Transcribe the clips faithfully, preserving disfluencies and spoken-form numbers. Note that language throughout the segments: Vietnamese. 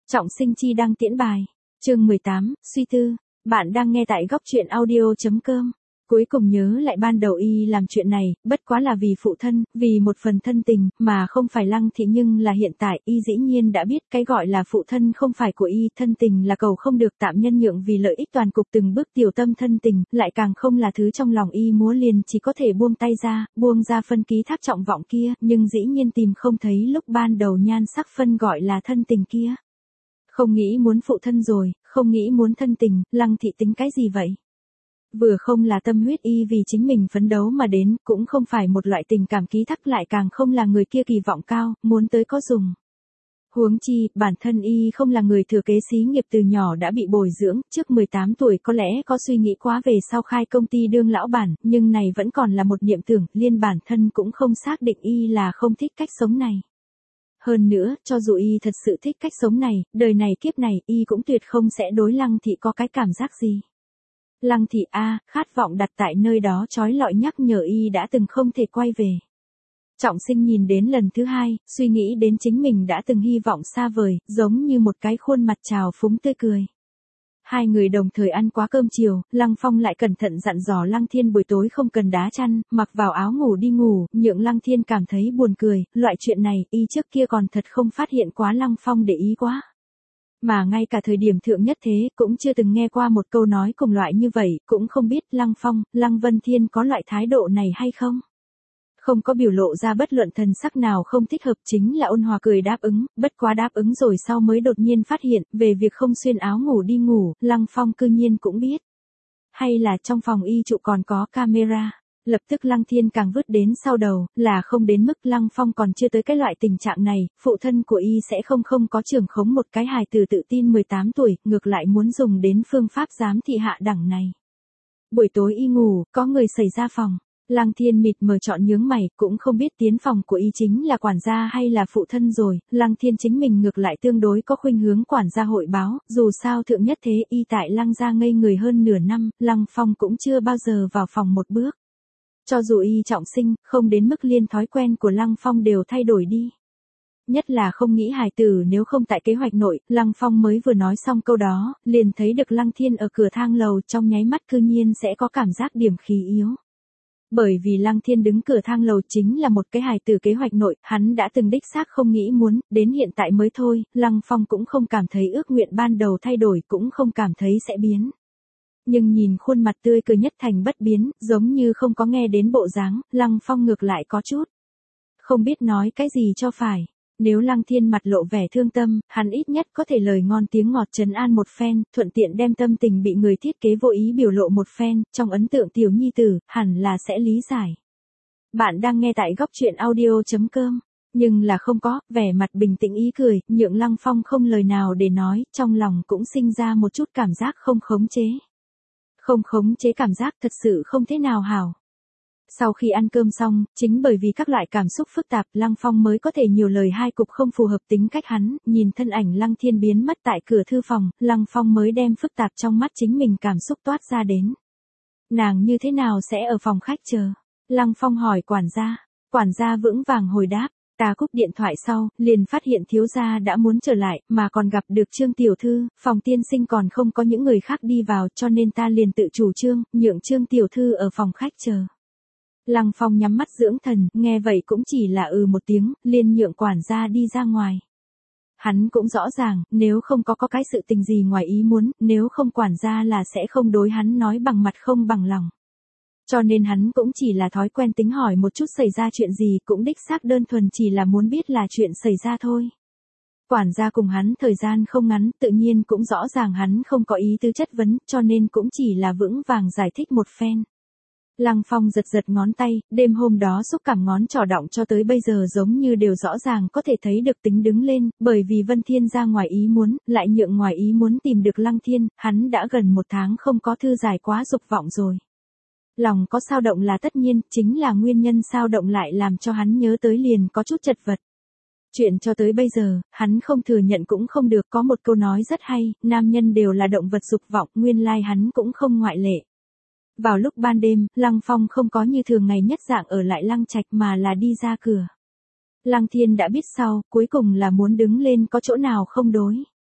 Trọng Sinh chi đăng tiễn bài. Chương mười tám, suy tư. Bạn đang nghe tại góc truyện audio chấm com. Cuối cùng nhớ lại ban đầu y làm chuyện này, bất quá là vì phụ thân, vì một phần thân tình, mà không phải Lăng Thị, nhưng là hiện tại, y dĩ nhiên đã biết cái gọi là phụ thân không phải của y, thân tình là cầu không được tạm nhân nhượng vì lợi ích toàn cục, từng bước tiểu tâm thân tình, lại càng không là thứ trong lòng y múa liền, chỉ có thể buông tay ra, buông ra phân ký thác trọng vọng kia, nhưng dĩ nhiên tìm không thấy lúc ban đầu nhan sắc phân gọi là thân tình kia. Không nghĩ muốn phụ thân rồi, không nghĩ muốn thân tình, Lăng Thị tính cái gì vậy? Vừa không là tâm huyết y vì chính mình phấn đấu mà đến, cũng không phải một loại tình cảm ký thác, lại càng không là người kia kỳ vọng cao, muốn tới có dùng. Huống chi, bản thân y không là người thừa kế xí nghiệp từ nhỏ đã bị bồi dưỡng, trước mười tám tuổi có lẽ có suy nghĩ quá về sau khai công ty đương lão bản, nhưng này vẫn còn là một niệm tưởng, liên bản thân cũng không xác định y là không thích cách sống này. Hơn nữa, cho dù y thật sự thích cách sống này, đời này kiếp này, y cũng tuyệt không sẽ đối Lăng Thị có cái cảm giác gì. Lăng Thị a, khát vọng đặt tại nơi đó trói lọi nhắc nhở y đã từng không thể quay về. Trọng Sinh nhìn đến lần thứ hai, suy nghĩ đến chính mình đã từng hy vọng xa vời, giống như một cái khuôn mặt trào phúng tươi cười. Hai người đồng thời ăn quá cơm chiều, Lăng Phong lại cẩn thận dặn dò Lăng Thiên buổi tối không cần đá chăn, mặc vào áo ngủ đi ngủ, nhượng Lăng Thiên cảm thấy buồn cười, loại chuyện này, y trước kia còn thật không phát hiện quá Lăng Phong để ý quá. Mà ngay cả thời điểm thượng nhất thế, cũng chưa từng nghe qua một câu nói cùng loại như vậy, cũng không biết Lăng Phong, Lăng Vân Thiên có loại thái độ này hay không. Không có biểu lộ ra bất luận thần sắc nào không thích hợp, chính là ôn hòa cười đáp ứng, bất quá đáp ứng rồi sau mới đột nhiên phát hiện, về việc không xuyên áo ngủ đi ngủ, Lăng Phong cư nhiên cũng biết. Hay là trong phòng y trụ còn có camera. Lập tức Lăng Thiên càng vứt đến sau đầu, là không đến mức Lăng Phong còn chưa tới cái loại tình trạng này, phụ thân của y sẽ không không có trưởng khống một cái hài tử tự tin mười tám tuổi, ngược lại muốn dùng đến phương pháp giám thị hạ đẳng này. Buổi tối y ngủ, có người xảy ra phòng. Lăng Thiên mịt mờ chọn nhướng mày, cũng không biết tiến phòng của y chính là quản gia hay là phụ thân rồi, Lăng Thiên chính mình ngược lại tương đối có khuynh hướng quản gia hội báo, dù sao thượng nhất thế y tại Lăng gia ngây người hơn nửa năm, Lăng Phong cũng chưa bao giờ vào phòng một bước. Cho dù y Trọng Sinh, không đến mức liên thói quen của Lăng Phong đều thay đổi đi. Nhất là không nghĩ hài tử nếu không tại kế hoạch nội, Lăng Phong mới vừa nói xong câu đó, liền thấy được Lăng Thiên ở cửa thang lầu, trong nháy mắt cư nhiên sẽ có cảm giác điểm khí yếu. Bởi vì Lăng Thiên đứng cửa thang lầu chính là một cái hài tử kế hoạch nội, hắn đã từng đích xác không nghĩ muốn, đến hiện tại mới thôi, Lăng Phong cũng không cảm thấy ước nguyện ban đầu thay đổi, cũng không cảm thấy sẽ biến. Nhưng nhìn khuôn mặt tươi cười nhất thành bất biến, giống như không có nghe đến bộ dáng, Lăng Phong ngược lại có chút không biết nói cái gì cho phải. Nếu Lăng Thiên mặt lộ vẻ thương tâm, hắn ít nhất có thể lời ngon tiếng ngọt trấn an một phen, thuận tiện đem tâm tình bị người thiết kế vô ý biểu lộ một phen, trong ấn tượng tiểu nhi tử, hẳn là sẽ lý giải. Bạn đang nghe tại góc truyện audio chấm com. Nhưng là không có, vẻ mặt bình tĩnh ý cười, nhượng Lăng Phong không lời nào để nói, trong lòng cũng sinh ra một chút cảm giác không khống chế. Không khống chế cảm giác thật sự không thế nào hảo. Sau khi ăn cơm xong, chính bởi vì các loại cảm xúc phức tạp, Lăng Phong mới có thể nhiều lời hai cục không phù hợp tính cách hắn, nhìn thân ảnh Lăng Thiên biến mất tại cửa thư phòng, Lăng Phong mới đem phức tạp trong mắt chính mình cảm xúc toát ra đến. Nàng như thế nào sẽ ở phòng khách chờ? Lăng Phong hỏi quản gia, quản gia vững vàng hồi đáp. Ta cúp điện thoại sau, liền phát hiện thiếu gia đã muốn trở lại, mà còn gặp được Trương tiểu thư, phòng tiên sinh còn không có những người khác đi vào, cho nên ta liền tự chủ trương, nhượng Trương tiểu thư ở phòng khách chờ. Lăng Phong nhắm mắt dưỡng thần, nghe vậy cũng chỉ là ừ một tiếng, liền nhượng quản gia đi ra ngoài. Hắn cũng rõ ràng, nếu không có có cái sự tình gì ngoài ý muốn, nếu không quản gia là sẽ không đối hắn nói bằng mặt không bằng lòng. Cho nên hắn cũng chỉ là thói quen tính hỏi một chút xảy ra chuyện gì, cũng đích xác đơn thuần chỉ là muốn biết là chuyện xảy ra thôi. Quản gia cùng hắn thời gian không ngắn, tự nhiên cũng rõ ràng hắn không có ý tứ chất vấn, cho nên cũng chỉ là vững vàng giải thích một phen. Lăng Phong giật giật ngón tay, đêm hôm đó xúc cảm ngón trỏ động cho tới bây giờ giống như đều rõ ràng có thể thấy được tính đứng lên, bởi vì Vân Thiên ra ngoài ý muốn, lại nhượng ngoài ý muốn tìm được Lăng Thiên, hắn đã gần một tháng không có thư giải quá dục vọng rồi. Lòng có sao động là tất nhiên, chính là nguyên nhân sao động lại làm cho hắn nhớ tới liền có chút chật vật. Chuyện cho tới bây giờ, hắn không thừa nhận cũng không được, có một câu nói rất hay, nam nhân đều là động vật dục vọng, nguyên lai hắn cũng không ngoại lệ. Vào lúc ban đêm, Lăng Phong không có như thường ngày nhất dạng ở lại Lăng Trạch mà là đi ra cửa. Lăng Thiên đã biết sau, cuối cùng là muốn đứng lên có chỗ nào không đối.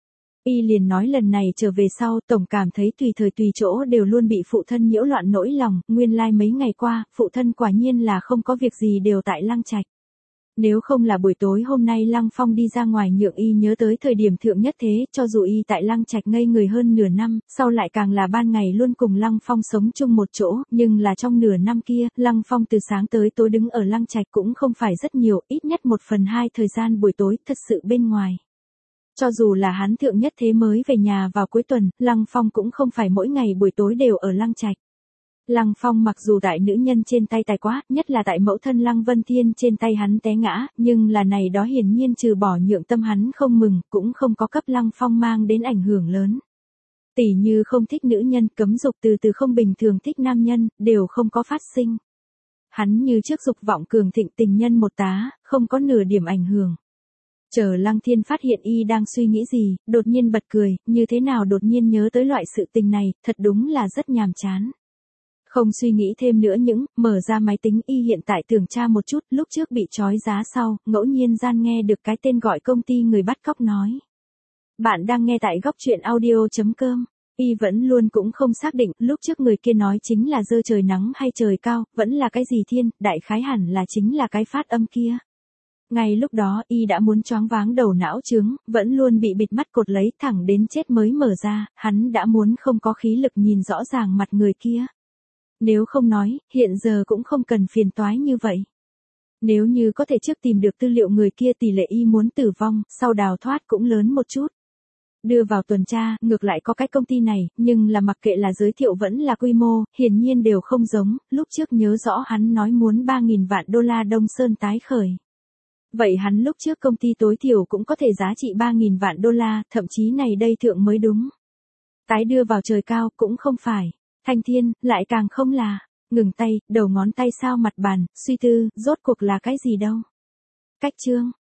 Y liền nói lần này trở về sau, tổng cảm thấy tùy thời tùy chỗ đều luôn bị phụ thân nhiễu loạn nỗi lòng, nguyên lai like mấy ngày qua, phụ thân quả nhiên là không có việc gì đều tại Lăng Trạch. Nếu không là buổi tối hôm nay Lăng Phong đi ra ngoài nhượng Y nhớ tới thời điểm thượng nhất thế, cho dù Y tại Lăng Trạch ngây người hơn nửa năm, sau lại càng là ban ngày luôn cùng Lăng Phong sống chung một chỗ, nhưng là trong nửa năm kia, Lăng Phong từ sáng tới tối đứng ở Lăng Trạch cũng không phải rất nhiều, ít nhất một phần hai thời gian buổi tối thật sự bên ngoài. Cho dù là hắn thượng nhất thế mới về nhà vào cuối tuần, Lăng Phong cũng không phải mỗi ngày buổi tối đều ở Lăng Trạch. Lăng Phong mặc dù tại nữ nhân trên tay tài quá, nhất là tại mẫu thân Lăng Vân Thiên trên tay hắn té ngã, nhưng là này đó hiển nhiên trừ bỏ nhượng tâm hắn không mừng, cũng không có cấp Lăng Phong mang đến ảnh hưởng lớn. Tỷ như không thích nữ nhân, cấm dục từ từ không bình thường thích nam nhân, đều không có phát sinh. Hắn như trước dục vọng cường thịnh tình nhân một tá, không có nửa điểm ảnh hưởng. Chờ Lăng Thiên phát hiện Y đang suy nghĩ gì, đột nhiên bật cười, như thế nào đột nhiên nhớ tới loại sự tình này, thật đúng là rất nhàm chán. Không suy nghĩ thêm nữa những, mở ra máy tính Y hiện tại tưởng tra một chút, lúc trước bị trói giá sau, ngẫu nhiên gian nghe được cái tên gọi công ty người bắt cóc nói. Bạn đang nghe tại góc truyện audio.com. Y vẫn luôn cũng không xác định, lúc trước người kia nói chính là dơ trời nắng hay trời cao, vẫn là cái gì thiên, đại khái hẳn là chính là cái phát âm kia. Ngay lúc đó Y đã muốn choáng váng đầu não trướng, vẫn luôn bị bịt mắt cột lấy thẳng đến chết mới mở ra, hắn đã muốn không có khí lực nhìn rõ ràng mặt người kia. Nếu không nói, hiện giờ cũng không cần phiền toái như vậy. Nếu như có thể trước tìm được tư liệu người kia tỷ lệ Y muốn tử vong, sau đào thoát cũng lớn một chút. Đưa vào tuần tra, ngược lại có cái công ty này, nhưng là mặc kệ là giới thiệu vẫn là quy mô, hiển nhiên đều không giống, lúc trước nhớ rõ hắn nói muốn ba nghìn vạn đô la Đông Sơn tái khởi. Vậy hắn lúc trước công ty tối thiểu cũng có thể giá trị ba nghìn vạn đô la, thậm chí này đây thượng mới đúng. Tái đưa vào trời cao cũng không phải. Thanh thiên, lại càng không là. Ngừng tay, đầu ngón tay sao mặt bàn, suy tư, rốt cuộc là cái gì đâu. Cách chương.